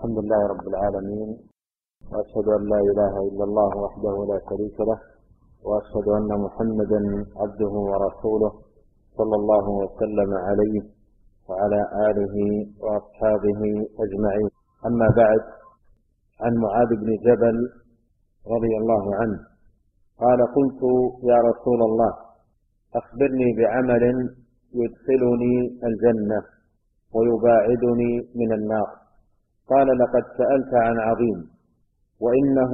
الحمد لله رب العالمين، وأشهد أن لا إله إلا الله وحده لا شريك له، وأشهد أن محمدا عبده ورسوله صلى الله وسلم عليه وعلى آله وأصحابه أجمعين. أما بعد، عن معاذ بن جبل رضي الله عنه قال: قلت يا رسول الله أخبرني بعمل يدخلني الجنة ويباعدني من النار. قال: لقد سألت عن عظيم، وإنه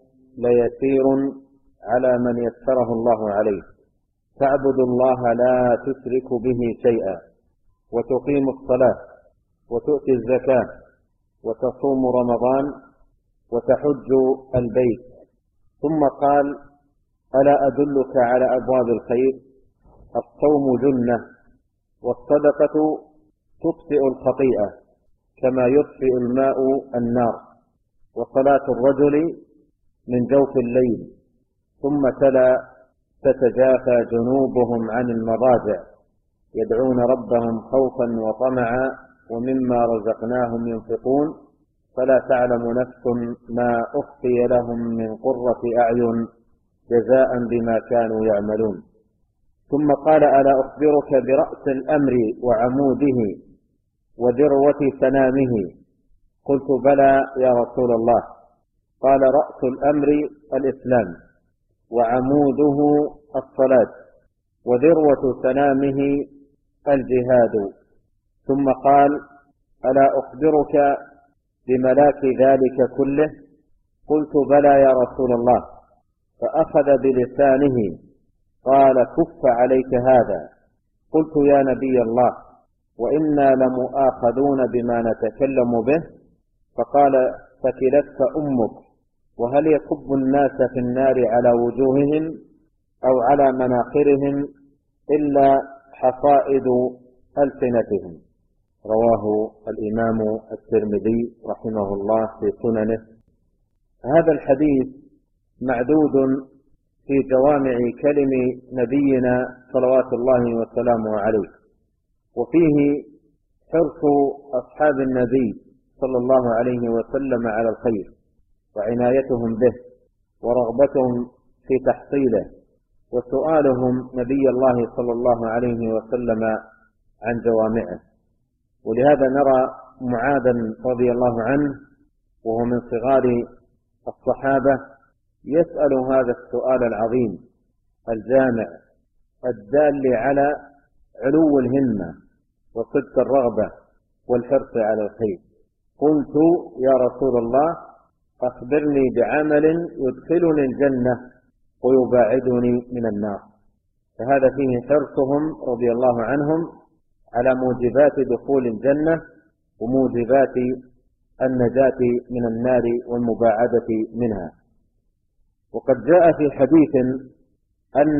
ليسير على من يسره الله عليه. تعبد الله لا تشرك به شيئا، وتقيم الصلاة، وتؤتي الزكاة، وتصوم رمضان، وتحج البيت. ثم قال: ألا أدلك على أبواب الخير؟ الصوم جنة، والصدقة تطفئ الخطيئة كما يطفئ الماء النار، وصلاة الرجل من جوف الليل. ثم تلا: تتجافى جنوبهم عن المضاجع يدعون ربهم خوفا وطمعا ومما رزقناهم ينفقون فلا تعلم نفس ما أخفي لهم من قرة أعين جزاء بما كانوا يعملون. ثم قال: ألا أخبرك برأس الأمر وعموده وذروة سنامه؟ قلت: بلى يا رسول الله. قال: رأس الأمر الإسلام، وعموده الصلاة، وذروة سنامه الجهاد. ثم قال: ألا أخبرك بملاك ذلك كله؟ قلت: بلى يا رسول الله. فأخذ بلسانه قال: كف عليك هذا. قلت: يا نبي الله، وإنا لمؤاخذون بما نتكلم به. فقال: ثكلتك أمك، وهل يكب الناس في النار على وجوههم أو على مناخرهم إلا حصائد ألسنتهم؟ رواه الإمام الترمذي رحمه الله في سننه. هذا الحديث معدود في جوامع كلم نبينا صلوات الله وسلامه عليه، وفيه حرص أصحاب النبي صلى الله عليه وسلم على الخير، وعنايتهم به، ورغبتهم في تحصيله، وسؤالهم نبي الله صلى الله عليه وسلم عن جوامعه. ولهذا نرى معاذا رضي الله عنه وهو من صغار الصحابة يسأل هذا السؤال العظيم الجامع الدال على علو الهمة وصدق الرغبة والحرص على الخير. قلت: يا رسول الله أخبرني بعمل يدخلني الجنة ويباعدني من النار. فهذا فيه حرصهم رضي الله عنهم على موجبات دخول الجنة وموجبات النجاة من النار والمباعدة منها. وقد جاء في حديث أن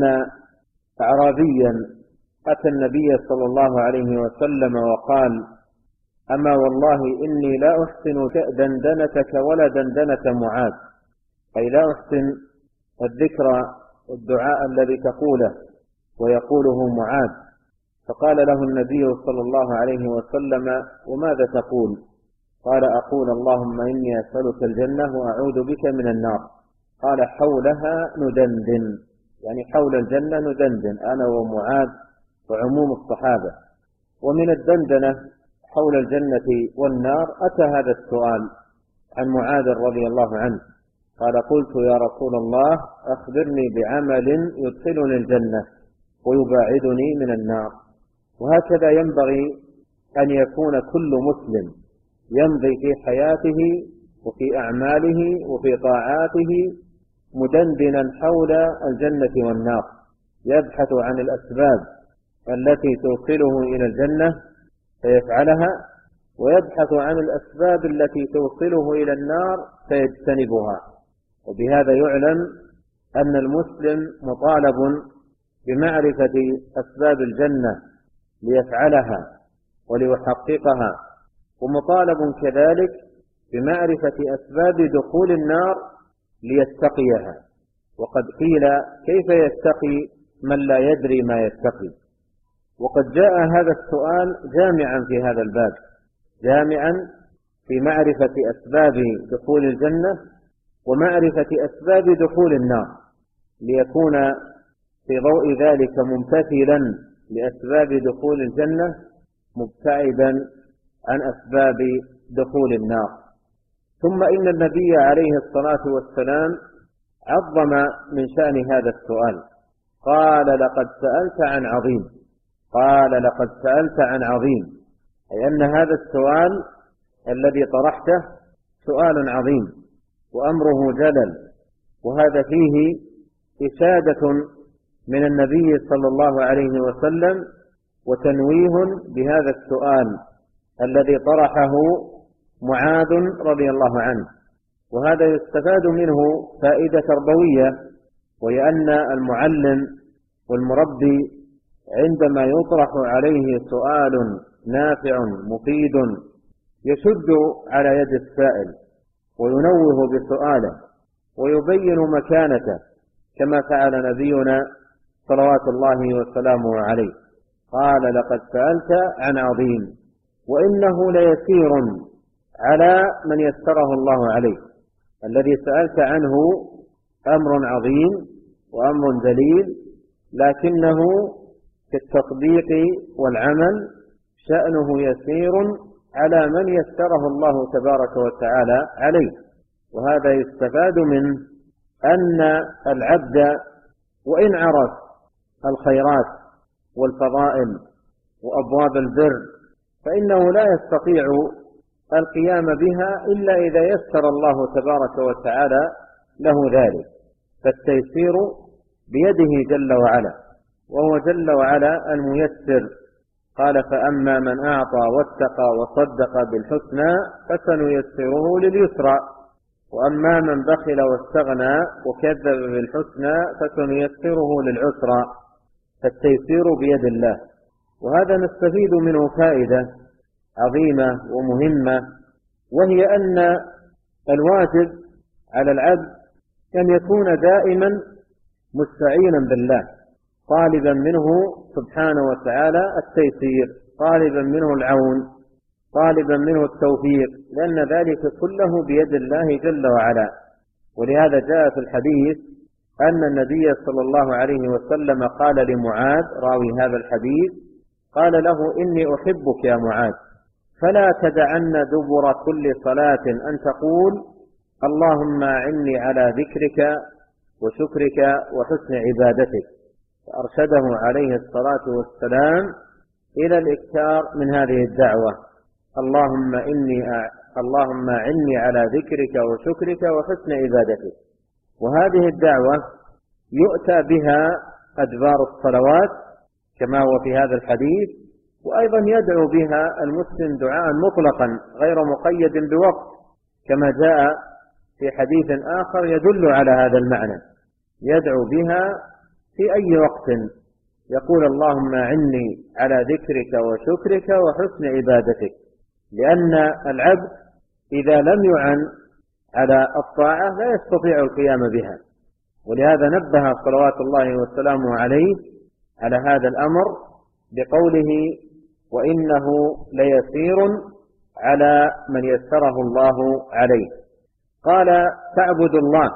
أعرابيا أتى النبي صلى الله عليه وسلم وقال: أما والله إني لا أحسن دندنتك ولا دندنة معاذ، أي لا أحسن الذكر والدعاء الذي تقوله ويقوله معاذ. فقال له النبي صلى الله عليه وسلم: وماذا تقول؟ قال: أقول اللهم إني أسألك الجنة وأعوذ بك من النار. قال: حولها ندندن، يعني حول الجنة ندندن أنا ومعاذ وعموم الصحابة. ومن الدندنة حول الجنة والنار أتى هذا السؤال عن معاذ رضي الله عنه. قال: قلت: يا رسول الله أخبرني بعمل يدخلني الجنة ويباعدني من النار. وهكذا ينبغي أن يكون كل مسلم يمضي في حياته وفي أعماله وفي طاعاته مدندنا حول الجنة والنار، يبحث عن الأسباب التي توصله إلى الجنة فيفعلها، ويبحث عن الأسباب التي توصله إلى النار فيجتنبها. وبهذا يعلم أن المسلم مطالب بمعرفة أسباب الجنة ليفعلها وليحققها، ومطالب كذلك بمعرفة أسباب دخول النار ليتقيها. وقد قيل: كيف يتقي من لا يدري ما يتقي؟ وقد جاء هذا السؤال جامعا في هذا الباب، جامعا في معرفة أسباب دخول الجنة ومعرفة أسباب دخول النار، ليكون في ضوء ذلك ممتثلا لأسباب دخول الجنة مبتعدا عن أسباب دخول النار. ثم إن النبي عليه الصلاة والسلام عظم من شأن هذا السؤال، قال لقد سألت عن عظيم، قال لقد سألت عن عظيم، أي أن هذا السؤال الذي طرحته سؤال عظيم وأمره جلل، وهذا فيه إشادة من النبي صلى الله عليه وسلم وتنويه بهذا السؤال الذي طرحه معاذ رضي الله عنه. وهذا يستفاد منه فائدة تربوية، وهي أن المعلم والمربي عندما يطرح عليه سؤال نافع مفيد يشد على يد السائل وينوه بسؤاله ويبين مكانته، كما فعل نبينا صلوات الله وسلامه عليه. قال لقد سألت عن عظيم، وإنه ليسير على من يسره الله عليه. الذي سألت عنه أمر عظيم وأمر دليل، لكنه في التطبيق والعمل شأنه يسير على من يسره الله تبارك وتعالى عليه. وهذا يستفاد منه أن العبد وإن عرف الخيرات والفضائل وأبواب البر فإنه لا يستطيع القيام بها إلا إذا يسر الله تبارك وتعالى له ذلك، فالتيسير بيده جل وعلا، وهو جل وعلا الميسر. قال فأما من أعطى واتقى وصدق بالحسنى فسنيسره لليسرى، وأما من بخل واستغنى وكذب بالحسنى فسنيسره للعسرى، فالتيسير بيد الله. وهذا نستفيد منه فائدة عظيمة ومهمة، وهي أن الواجب على العبد أن يكون دائما مستعينا بالله، طالبا منه سبحانه وتعالى التيسير، طالبا منه العون، طالبا منه التوفيق، لأن ذلك كله بيد الله جل وعلا. ولهذا جاء في الحديث أن النبي صلى الله عليه وسلم قال لمعاذ راوي هذا الحديث، قال له إني أحبك يا معاذ، فلا تدعن دبر كل صلاة أن تقول اللهم أعني على ذكرك وشكرك وحسن عبادتك. فأرشده عليه الصلاة والسلام إلى الإكثار من هذه الدعوة، اللهم أعني على ذكرك وشكرك وحسن عبادتك. وهذه الدعوة يؤتى بها أدبار الصلوات كما هو في هذا الحديث، وأيضا يدعو بها المسلم دعاء مطلقا غير مقيد بوقت، كما جاء في حديث آخر يدل على هذا المعنى، يدعو بها في أي وقت، يقول اللهم أعني على ذكرك وشكرك وحسن عبادتك، لأن العبد إذا لم يعن على الطاعة لا يستطيع القيام بها. ولهذا نبه صلوات الله وسلامه عليه على هذا الأمر بقوله وإنه ليسير على من يسره الله عليه. قال تعبد الله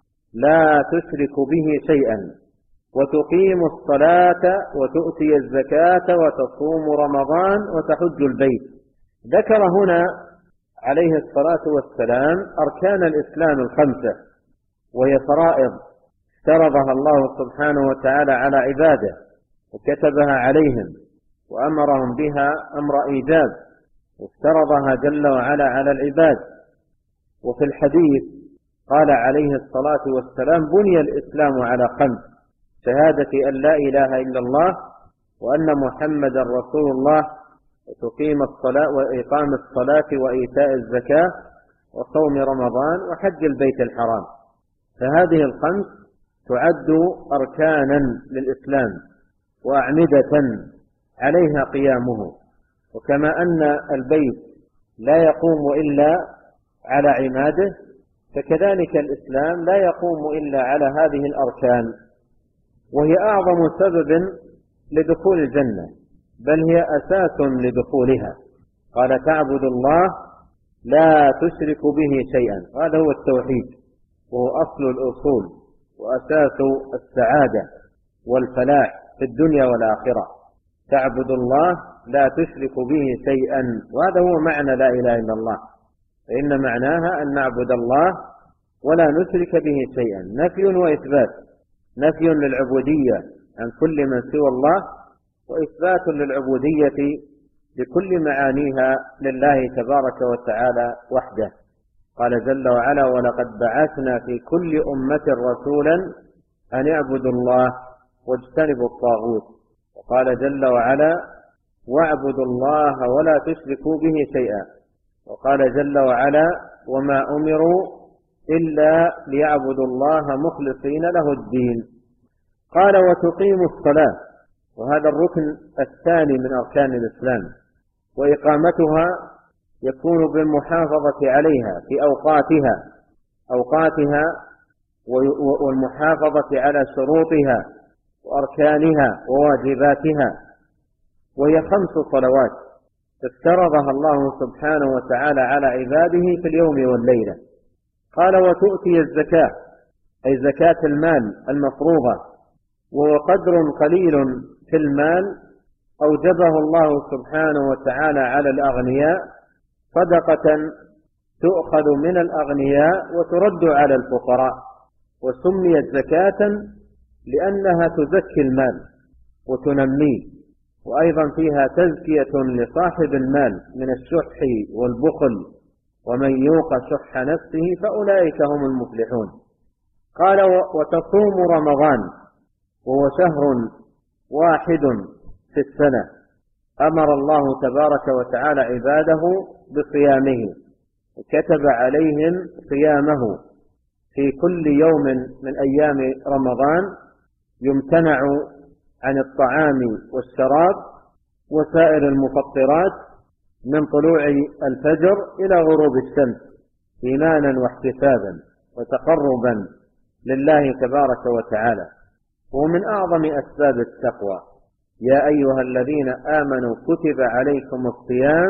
لا تشرك به شيئا وتقيم الصلاة وتؤتي الزكاة وتصوم رمضان وتحج البيت. ذكر هنا عليه الصلاة والسلام أركان الإسلام الخمسة، وهي فرائض افترضها الله سبحانه وتعالى على عباده وكتبها عليهم وأمرهم بها أمر إيجاب، وافترضها جل وعلا على العباد. وفي الحديث قال عليه الصلاة والسلام بني الإسلام على خمس: شهادة أن لا إله إلا الله وأن محمدا رسول الله وتقيم الصلاة وإقام الصلاة وإيتاء الزكاة وصوم رمضان وحج البيت الحرام. فهذه الخمس تعد أركانا للإسلام وأعمدة عليها قيامه. وكما أن البيت لا يقوم إلا على عماده، فكذلك الإسلام لا يقوم إلا على هذه الأركان، وهي أعظم سبب لدخول الجنة، بل هي أساس لدخولها. قال تعبد الله لا تشرك به شيئا. هذا هو التوحيد، وهو أصل الأصول وأساس السعادة والفلاح في الدنيا والآخرة. تعبد الله لا تشرك به شيئا، وهذا هو معنى لا إله إلا الله. فإن معناها أن نعبد الله ولا نشرك به شيئا، نفي وإثبات. نفي للعبودية عن كل من سوى الله، وإثبات للعبودية بكل معانيها لله تبارك وتعالى وحده. قال جل وعلا: ولقد بعثنا في كل أمة رسولا أن اعبدوا الله واجتنبوا الطاغوت. وقال جل وعلا: واعبدوا الله ولا تشركوا به شيئا. وقال جل وعلا: وما أمروا إلا ليعبدوا الله مخلصين له الدين. قال: وتقيموا الصلاة، وهذا الركن الثاني من أركان الإسلام، وإقامتها يكون بالمحافظة عليها في أوقاتها والمحافظة على شروطها وأركانها وواجباتها، وهي 5 صلوات افترضها الله سبحانه وتعالى على عباده في اليوم والليلة. قال: وتؤتي الزكاة، أي زكاة المال المفروضة، وهو قدر قليل في المال أوجبه الله سبحانه وتعالى على الأغنياء، صدقة تؤخذ من الأغنياء وترد على الفقراء، وسميت زكاة لأنها تزكي المال وتنميه، وأيضا فيها تزكية لصاحب المال من الشح والبخل، ومن يوق شح نفسه فأولئك هم المفلحون. قال: وتصوم رمضان، وهو شهر واحد في السنة أمر الله تبارك وتعالى عباده بصيامه، وكتب عليهم صيامه في كل يوم من أيام رمضان، يمتنع عن الطعام والشراب وسائر المفطرات من طلوع الفجر إلى غروب الشمس، إيمانا واحتسابا وتقربا لله تبارك وتعالى. ومن أعظم أسباب التقوى: يا أيها الذين آمنوا كتب عليكم الصيام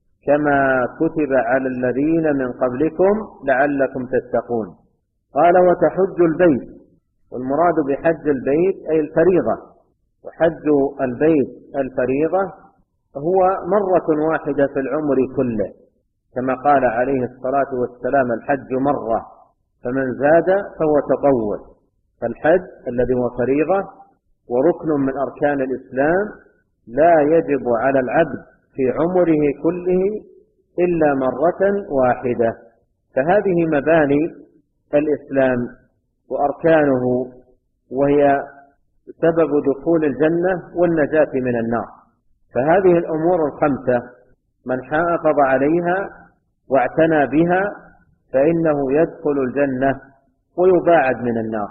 كما كتب على الذين من قبلكم لعلكم تتقون. قال: وتحج البيت، والمراد بحج البيت أي الفريضة، وحج البيت الفريضة هو مرة واحدة في العمر كله، كما قال عليه الصلاة والسلام: الحج مرة فمن زاد فهو تطوع. فالحج الذي هو فريضة وركن من أركان الإسلام لا يجب على العبد في عمره كله إلا مرة واحدة. فهذه مباني الإسلام وأركانه، وهي سبب دخول الجنة والنجاة من النار. فهذه الأمور 5 من حافظ عليها واعتنى بها فإنه يدخل الجنة ويباعد من النار،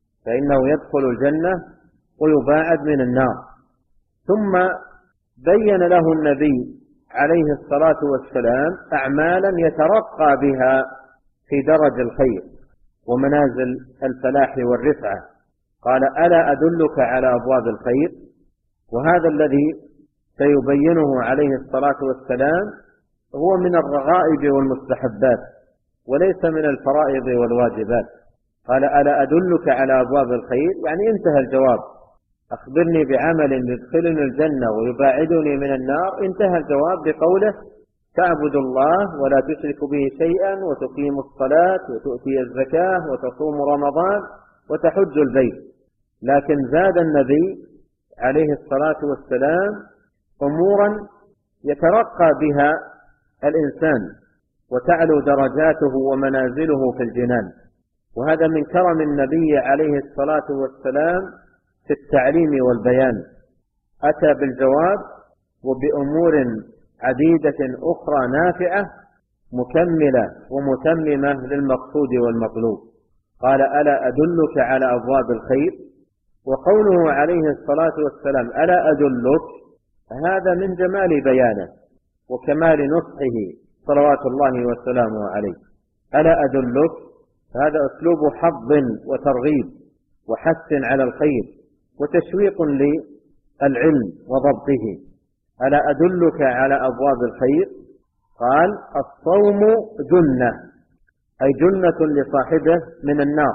ثم بين له النبي عليه الصلاة والسلام أعمالا يترقى بها في درج الخير ومنازل الفلاح والرفعة. قال: ألا أدلك على أبواب الخير؟ وهذا الذي سيبينه عليه الصلاة والسلام هو من الرغائب والمستحبات وليس من الفرائض والواجبات. قال: ألا أدلك على أبواب الخير؟ يعني انتهى الجواب. أخبرني بعمل يدخلني الجنة ويباعدني من النار. انتهى الجواب بقوله: تعبد الله ولا تشرك به شيئا، وتقيم الصلاة، وتؤتي الزكاة، وتصوم رمضان، وتحج البيت. لكن زاد النبي عليه الصلاة والسلام أمورا يترقى بها الإنسان وتعلو درجاته ومنازله في الجنان. وهذا من كرم النبي عليه الصلاة والسلام في التعليم والبيان. أتى بالجواب وبأمور عديدة أخرى نافعة مكملة ومتممة للمقصود والمطلوب. قال: ألا أدلك على أبواب الخير؟ وقوله عليه الصلاة والسلام: ألا أدلك؟ هذا من جمال بيانه وكمال نصحه صلوات الله وسلامه عليه. ألا أدلك؟ هذا أسلوب حظ وترغيب وحث على الخير وتشويق للعلم وضبطه. ألا أدلك على أبواب الخير؟ قال الصوم جنة، أي جنة لصاحبه من النار،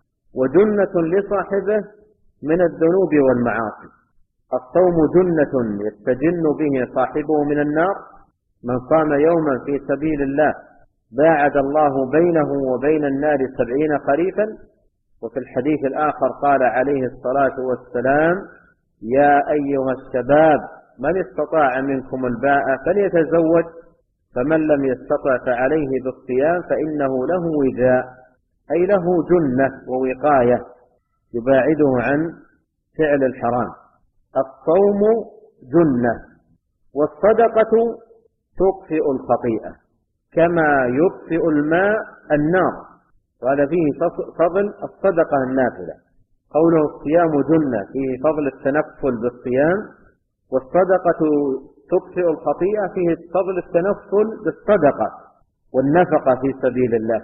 وجنة لصاحبه من الذنوب والمعاصي. الصوم جنة يستجن به صاحبه من النار، من صام يوما في سبيل الله باعد الله بينه وبين النار 70 خريفا. وفي الحديث الآخر قال عليه الصلاة والسلام: يا أيها الشباب من استطاع منكم الباءة فليتزوج، فمن لم يستطع فعليه بالصيام فإنه له وجاء، أي له جنة ووقاية يباعده عن فعل الحرام. الصوم جنة، والصدقة تطفئ الخطيئة كما يطفئ الماء النار، وهذا فيه فضل الصدقة النافلة. قوله الصيام جنة فيه فضل التنفل بالصيام، والصدقة تطفئ الخطيئة فيه فضل التنفل بالصدقة والنفقة في سبيل الله.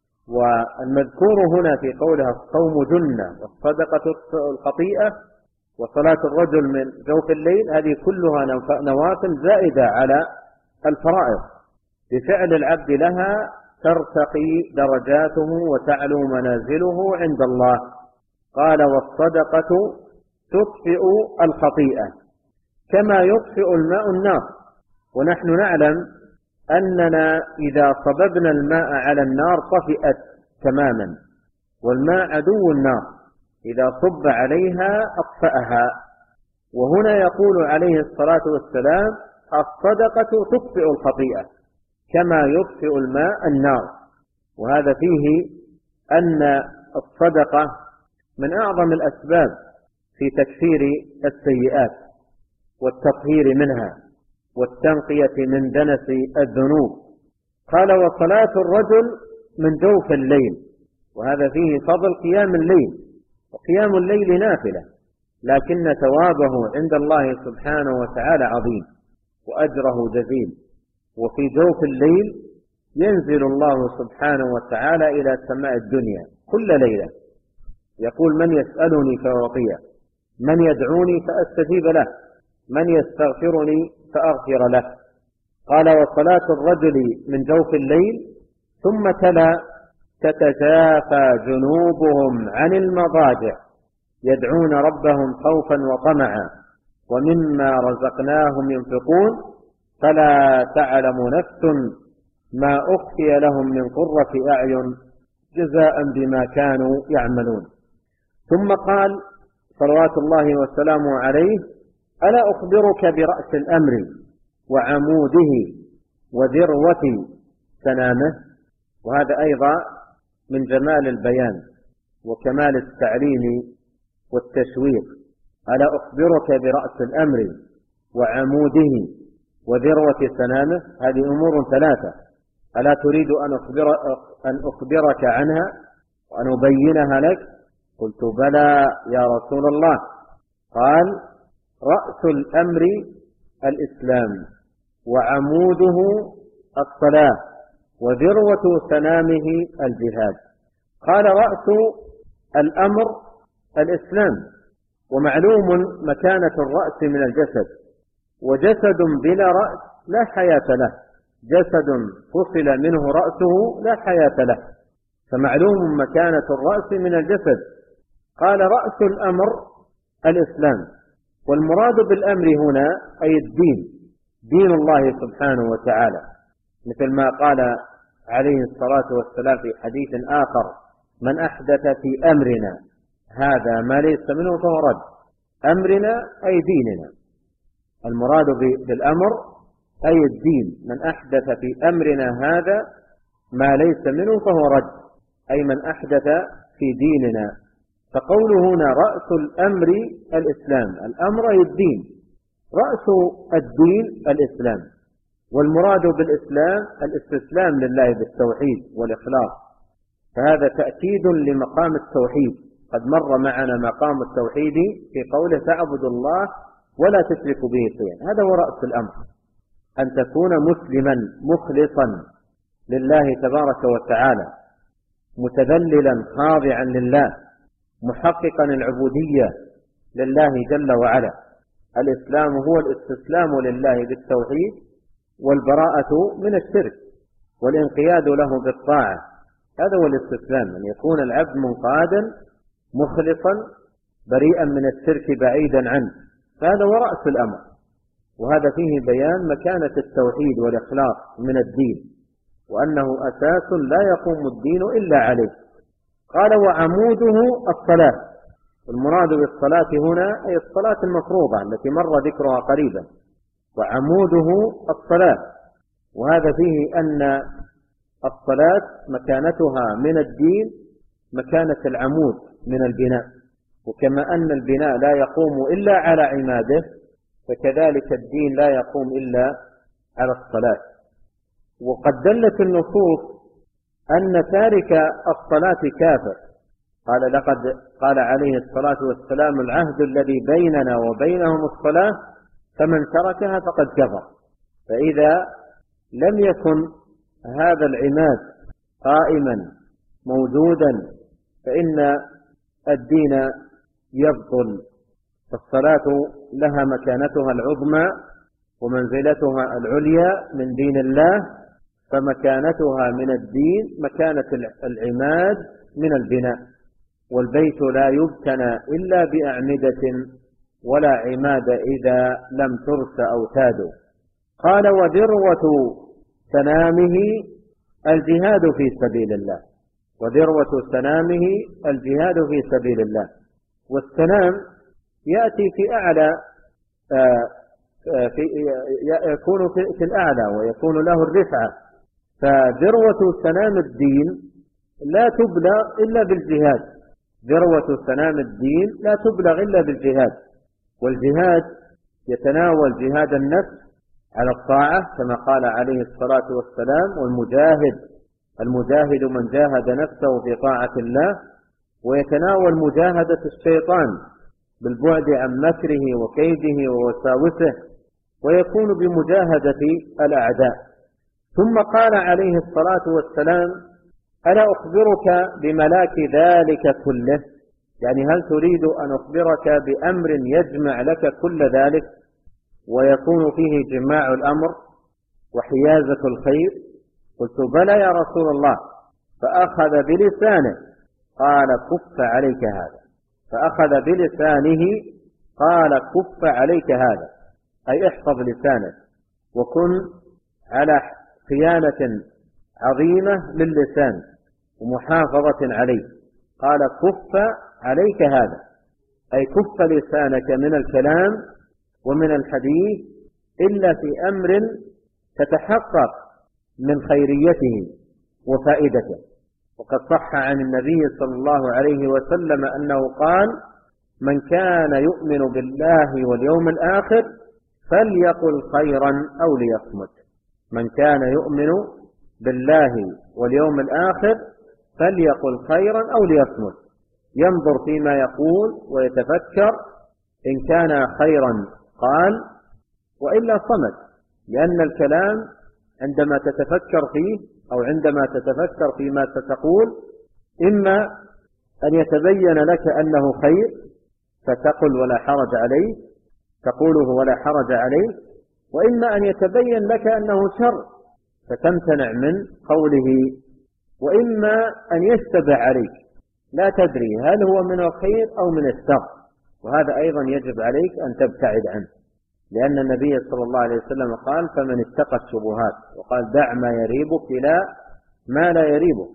والمذكور هنا في قولها الصوم جنة والصدقة تطفئ الخطيئة وصلاة الرجل من جوف الليل، هذه كلها نوافل زائدة على الفرائض، بفعل العبد لها ترتقي درجاته وتعلو منازله عند الله. قال والصدقة تطفئ الخطيئة كما يطفئ الماء النار. ونحن نعلم أننا إذا صببنا الماء على النار طفئت تماما، والماء عدو النار، إذا صب عليها أطفأها. وهنا يقول عليه الصلاة والسلام الصدقة تطفئ الخطيئة كما يطفئ الماء النار. وهذا فيه أن الصدقة من أعظم الأسباب في تكفير السيئات والتطهير منها والتنقية من دنس الذنوب. قال وصلاة الرجل من جوف الليل، وهذا فيه فضل قيام الليل، وقيام الليل نافلة، لكن ثوابه عند الله سبحانه وتعالى عظيم وأجره جزيل. وفي جوف الليل ينزل الله سبحانه وتعالى إلى سماء الدنيا كل ليلة، يقول من يسألني فأعطيه، من يدعوني فأستجيب له، من يستغفرني فأغفر له. قال وصلاة الرجل من جوف الليل، ثم تلا تتجافى جنوبهم عن المضاجع يدعون ربهم خوفا وطمعا ومما رزقناهم ينفقون فلا تعلم نفس ما أخفي لهم من قرة أعين جزاء بما كانوا يعملون. ثم قال صلوات الله وسلامه عليه: ألا أخبرك برأس الأمر وعموده وذروة سنامه؟ وهذا أيضا من جمال البيان وكمال التعليم والتشويق. ألا أخبرك برأس الأمر وعموده وذروة سنامه؟ هذه أمور ثلاثة، ألا تريد أن أخبرك عنها وأن أبينها لك؟ قلت بلى يا رسول الله. قال رأس الأمر الإسلام، وعموده الصلاة، وذروة سنامه الجهاد. قال رأس الأمر الإسلام، ومعلوم مكانة الرأس من الجسد، وجسد بلا رأس لا حياة له، جسد فصل منه رأسه لا حياة له، فمعلوم مكانة الرأس من الجسد. قال رأس الأمر الإسلام، والمراد بالأمر هنا أي الدين، دين الله سبحانه وتعالى، مثل ما قال عليه الصلاة والسلام في حديث آخر: من أحدث في أمرنا هذا ما ليس منه فهو رد. أمرنا أي ديننا، المراد بالأمر أي الدين، من أحدث في أمرنا هذا ما ليس منه فهو رد، أي من أحدث في ديننا. فقوله هنا رأس الأمر الإسلام، الأمر أي الدين، رأس الدين الإسلام، والمراد بالإسلام الاستسلام لله بالتوحيد والإخلاص، فهذا تأكيد لمقام التوحيد. قد مر معنا مقام التوحيد في قوله تعبد الله ولا تشرك به شيئا، هذا هو رأس الأمر، أن تكون مسلما مخلصا لله تبارك وتعالى، متذللا خاضعا لله، محققا العبودية لله جل وعلا. الإسلام هو الاستسلام لله بالتوحيد والبراءة من الشرك والانقياد له بالطاعة. هذا هو الاستسلام، أن يكون العبد منقادا مخلصا بريئا من الشرك بعيدا عنه، فهذا هو رأس الأمر. وهذا فيه بيان مكانة التوحيد والإخلاص من الدين، وأنه أساس لا يقوم الدين إلا عليه. قال وعموده الصلاة، المراد بالصلاة هنا أي الصلاة المفروضة التي مر ذكرها قريبا، وعموده الصلاة. وهذا فيه أن الصلاة مكانتها من الدين مكانة العمود من البناء، وكما أن البناء لا يقوم إلا على عماده، فكذلك الدين لا يقوم إلا على الصلاة. وقد دلت النصوص أن تارك الصلاة كافر. قال عليه الصلاة والسلام العهد الذي بيننا وبينهم الصلاة، فمن تركها فقد كفر. فإذا لم يكن هذا العماد قائما موجودا فإن الدين يبطل. فالصلاة لها مكانتها العظمى ومنزلتها العليا من دين الله، فمكانتها من الدين مكانة العماد من البناء. والبيت لا يبتنى إلا بأعمدة ولا عماد إذا لم ترس أوتاد. قال وذروة سنامه الجهاد في سبيل الله، وذروة سنامه الجهاد في سبيل الله. والسنام يأتي في أعلى يكون في الأعلى ويكون له الرفعة. فذروة سنام الدين لا تبلغ إلا بالجهاد، ذروة سنام الدين لا تبلغ إلا بالجهاد. والجهاد يتناول جهاد النفس على الطاعة كما قال عليه الصلاة والسلام المجاهد من جاهد نفسه في طاعة الله، ويتناول مجاهدة الشيطان بالبعد عن مكره وكيده ووساوسه، ويكون بمجاهدة الأعداء. ثم قال عليه الصلاة والسلام ألا أخبرك بملاك ذلك كله، يعني هل تريد أن أخبرك بأمر يجمع لك كل ذلك ويكون فيه جماع الأمر وحيازة الخير؟ قلت بلى يا رسول الله. فأخذ بلسانه قال كف عليك هذا، فأخذ بلسانه قال كف عليك هذا، أي احفظ لسانك وكن على صيانة عظيمة للسان ومحافظة عليه. قال كف عليك هذا، أي كف لسانك من الكلام ومن الحديث إلا في أمر تتحقق من خيريته وفائدته. وقد صح عن النبي صلى الله عليه وسلم أنه قال من كان يؤمن بالله واليوم الآخر فليقل خيرا أو ليصمت. من كان يؤمن بالله واليوم الآخر فليقل خيرا أو ليصمت، ينظر فيما يقول ويتفكر، إن كان خيرا قال وإلا صمت. لأن الكلام عندما تتفكر فيه أو عندما تتفكر فيما ستقول إما أن يتبين لك أنه خير فتقل ولا حرج عليه، تقوله ولا حرج عليه، وإما أن يتبين لك أنه شر فتمتنع من قوله، وإما أن يشتبه عليك لا تدري هل هو من الخير أو من الشر، وهذا أيضا يجب عليك أن تبتعد عنه. لأن النبي صلى الله عليه وسلم قال فمن اتقى الشبهات، وقال دع ما يريبك إلى ما لا يريبك.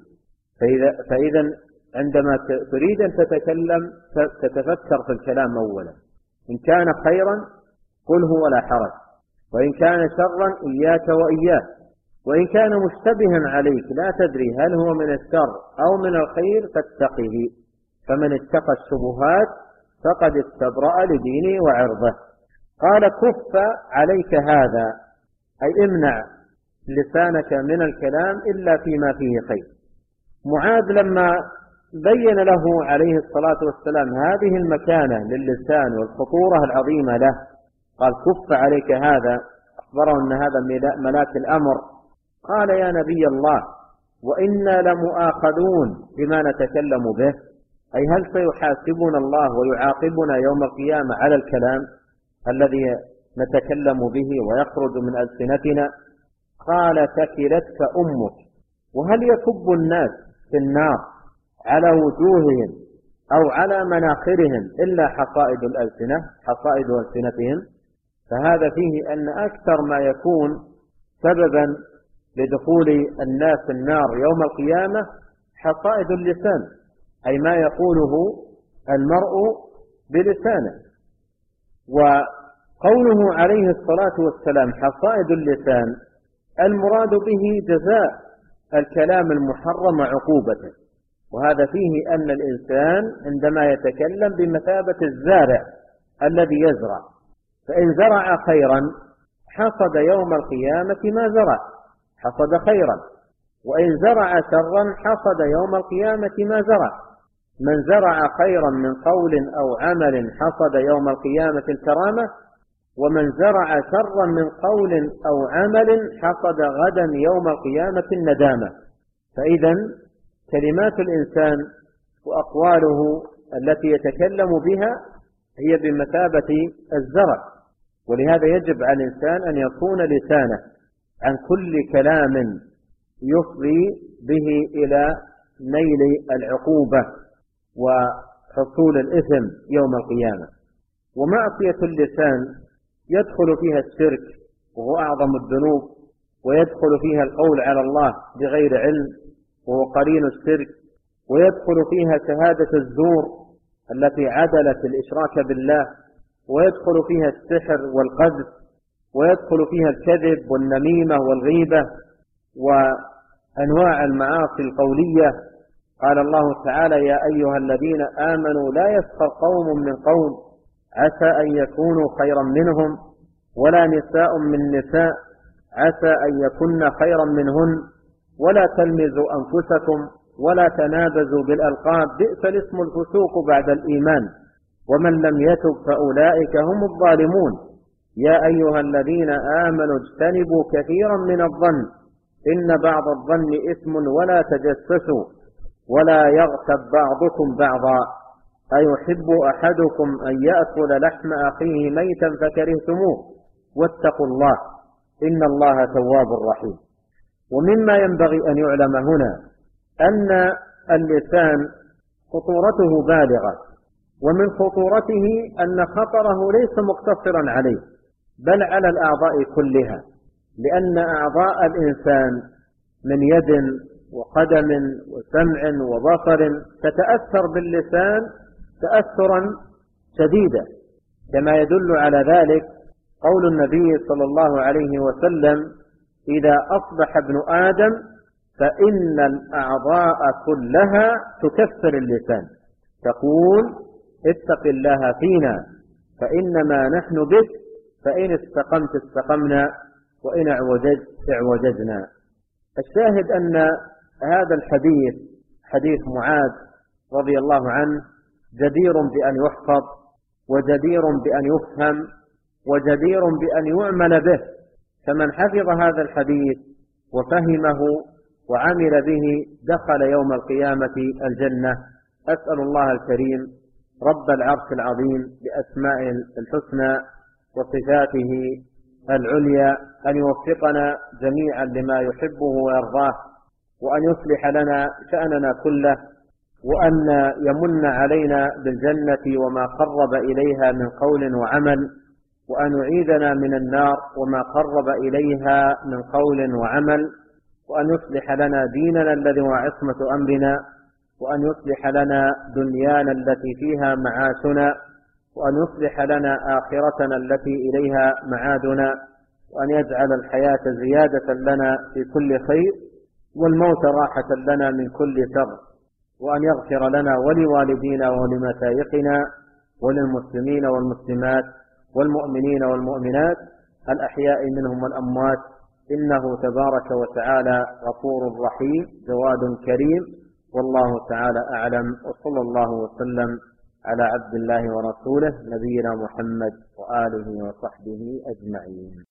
فإذا عندما تريد أن تتكلم تتفكر في الكلام أولا، إن كان خيرا قله ولا حرج، وإن كان شرا إياك وإياه، وإن كان مشتبها عليك لا تدري هل هو من الشر أو من الخير فاتقه. فمن اتقى الشبهات فقد استبرأ لدينه وعرضه. قال كف عليك هذا، أي امنع لسانك من الكلام إلا فيما فيه خير. معاذ لما بين له عليه الصلاة والسلام هذه المكانة للسان والخطورة العظيمة له، قال كف عليك هذا، أخبره أن هذا ملاك الأمر. قال يا نبي الله وإنا لمؤاخذون بما نتكلم به، أي هل سيحاسبنا الله ويعاقبنا يوم القيامة على الكلام الذي نتكلم به ويخرج من ألسنتنا؟ قال ثكلتك أمك. وهل يكب الناس في النار على وجوههم أو على مناخرهم إلا حصائد الألسنة، حصائد ألسنتهم؟ فهذا فيه أن أكثر ما يكون سببا لدخول الناس النار يوم القيامة حصائد اللسان، أي ما يقوله المرء بلسانه. وقوله عليه الصلاة والسلام حصائد اللسان المراد به جزاء الكلام المحرم عقوبته، وهذا فيه أن الإنسان عندما يتكلم بمثابة الزارع الذي يزرع، فإن زرع خيرا حصد يوم القيامة ما زرع، حصد خيرا، وإن زرع شرا حصد يوم القيامة ما زرع. من زرع خيرا من قول أو عمل حصد يوم القيامة الكرامة، ومن زرع شرا من قول أو عمل حصد غدا يوم القيامة الندامة. فإذا كلمات الإنسان وأقواله التي يتكلم بها هي بمثابة الزرع، ولهذا يجب على الإنسان أن يكون لسانه عن كل كلام يفضي به إلى نيل العقوبة وحصول الإثم يوم القيامة. ومعصية اللسان يدخل فيها الشرك وهو أعظم الذنوب، ويدخل فيها القول على الله بغير علم وهو قرين الشرك، ويدخل فيها شهادة الزور التي عدلت الإشراك بالله، ويدخل فيها السحر والقذف، ويدخل فيها الكذب والنميمة والغيبة وأنواع المعاصي القولية. قال الله تعالى: يا أيها الذين آمنوا لا يسخر قوم من قوم عسى أن يكونوا خيرا منهم، ولا نساء من نساء عسى أن يكن خيرا منهن، ولا تلمزوا أنفسكم ولا تنابزوا بالألقاب بئس الاسم الفسوق بعد الإيمان، ومن لم يتب فأولئك هم الظالمون. يا أيها الذين آمنوا اجتنبوا كثيرا من الظن إن بعض الظن إثم ولا تجسسوا ولا يغتب بعضكم بعضا أيحب أحدكم أن يأكل لحم أخيه ميتا فكرهتموه واتقوا الله إن الله تواب رحيم. ومما ينبغي أن يعلم هنا أن اللسان خطورته بالغة، ومن خطورته أن خطره ليس مقتصرا عليه بل على الأعضاء كلها، لأن أعضاء الإنسان من يد وقدم وسمع وبصر تتأثر باللسان تأثرا شديدا، كما يدل على ذلك قول النبي صلى الله عليه وسلم: إذا أصبح ابن آدم فإن الأعضاء كلها تكفر اللسان، تقول: اتق الله فينا فإنما نحن بك، فإن استقمت استقمنا وإن اعوججنا. الشاهد أن هذا الحديث حديث معاذ رضي الله عنه جدير بأن يحفظ، وجدير بأن يفهم، وجدير بأن يعمل به. فمن حفظ هذا الحديث وفهمه وعمل به دخل يوم القيامة الجنة. أسأل الله الكريم رب العرش العظيم بأسمائه الحسنى وصفاته العليا أن يوفقنا جميعا لما يحبه ويرضاه، وأن يصلح لنا شأننا كله، وأن يمن علينا بالجنة وما قرب إليها من قول وعمل، وأن يعيذنا من النار وما قرب إليها من قول وعمل، وأن يصلح لنا ديننا الذي هو عصمة أمرنا، وأن يصلح لنا دنيانا التي فيها معاشنا، وأن يصلح لنا آخرتنا التي إليها معادنا، وأن يجعل الحياة زيادة لنا في كل خير والموت راحة لنا من كل شر، وأن يغفر لنا ولوالدينا ولمشايخنا وللمسلمين والمسلمات والمؤمنين والمؤمنات الأحياء منهم والأموات، إنه تبارك وتعالى غفور رحيم جواد كريم. والله تعالى أعلم، وصلى الله وسلم على عبد الله ورسوله نبينا محمد وآله وصحبه أجمعين.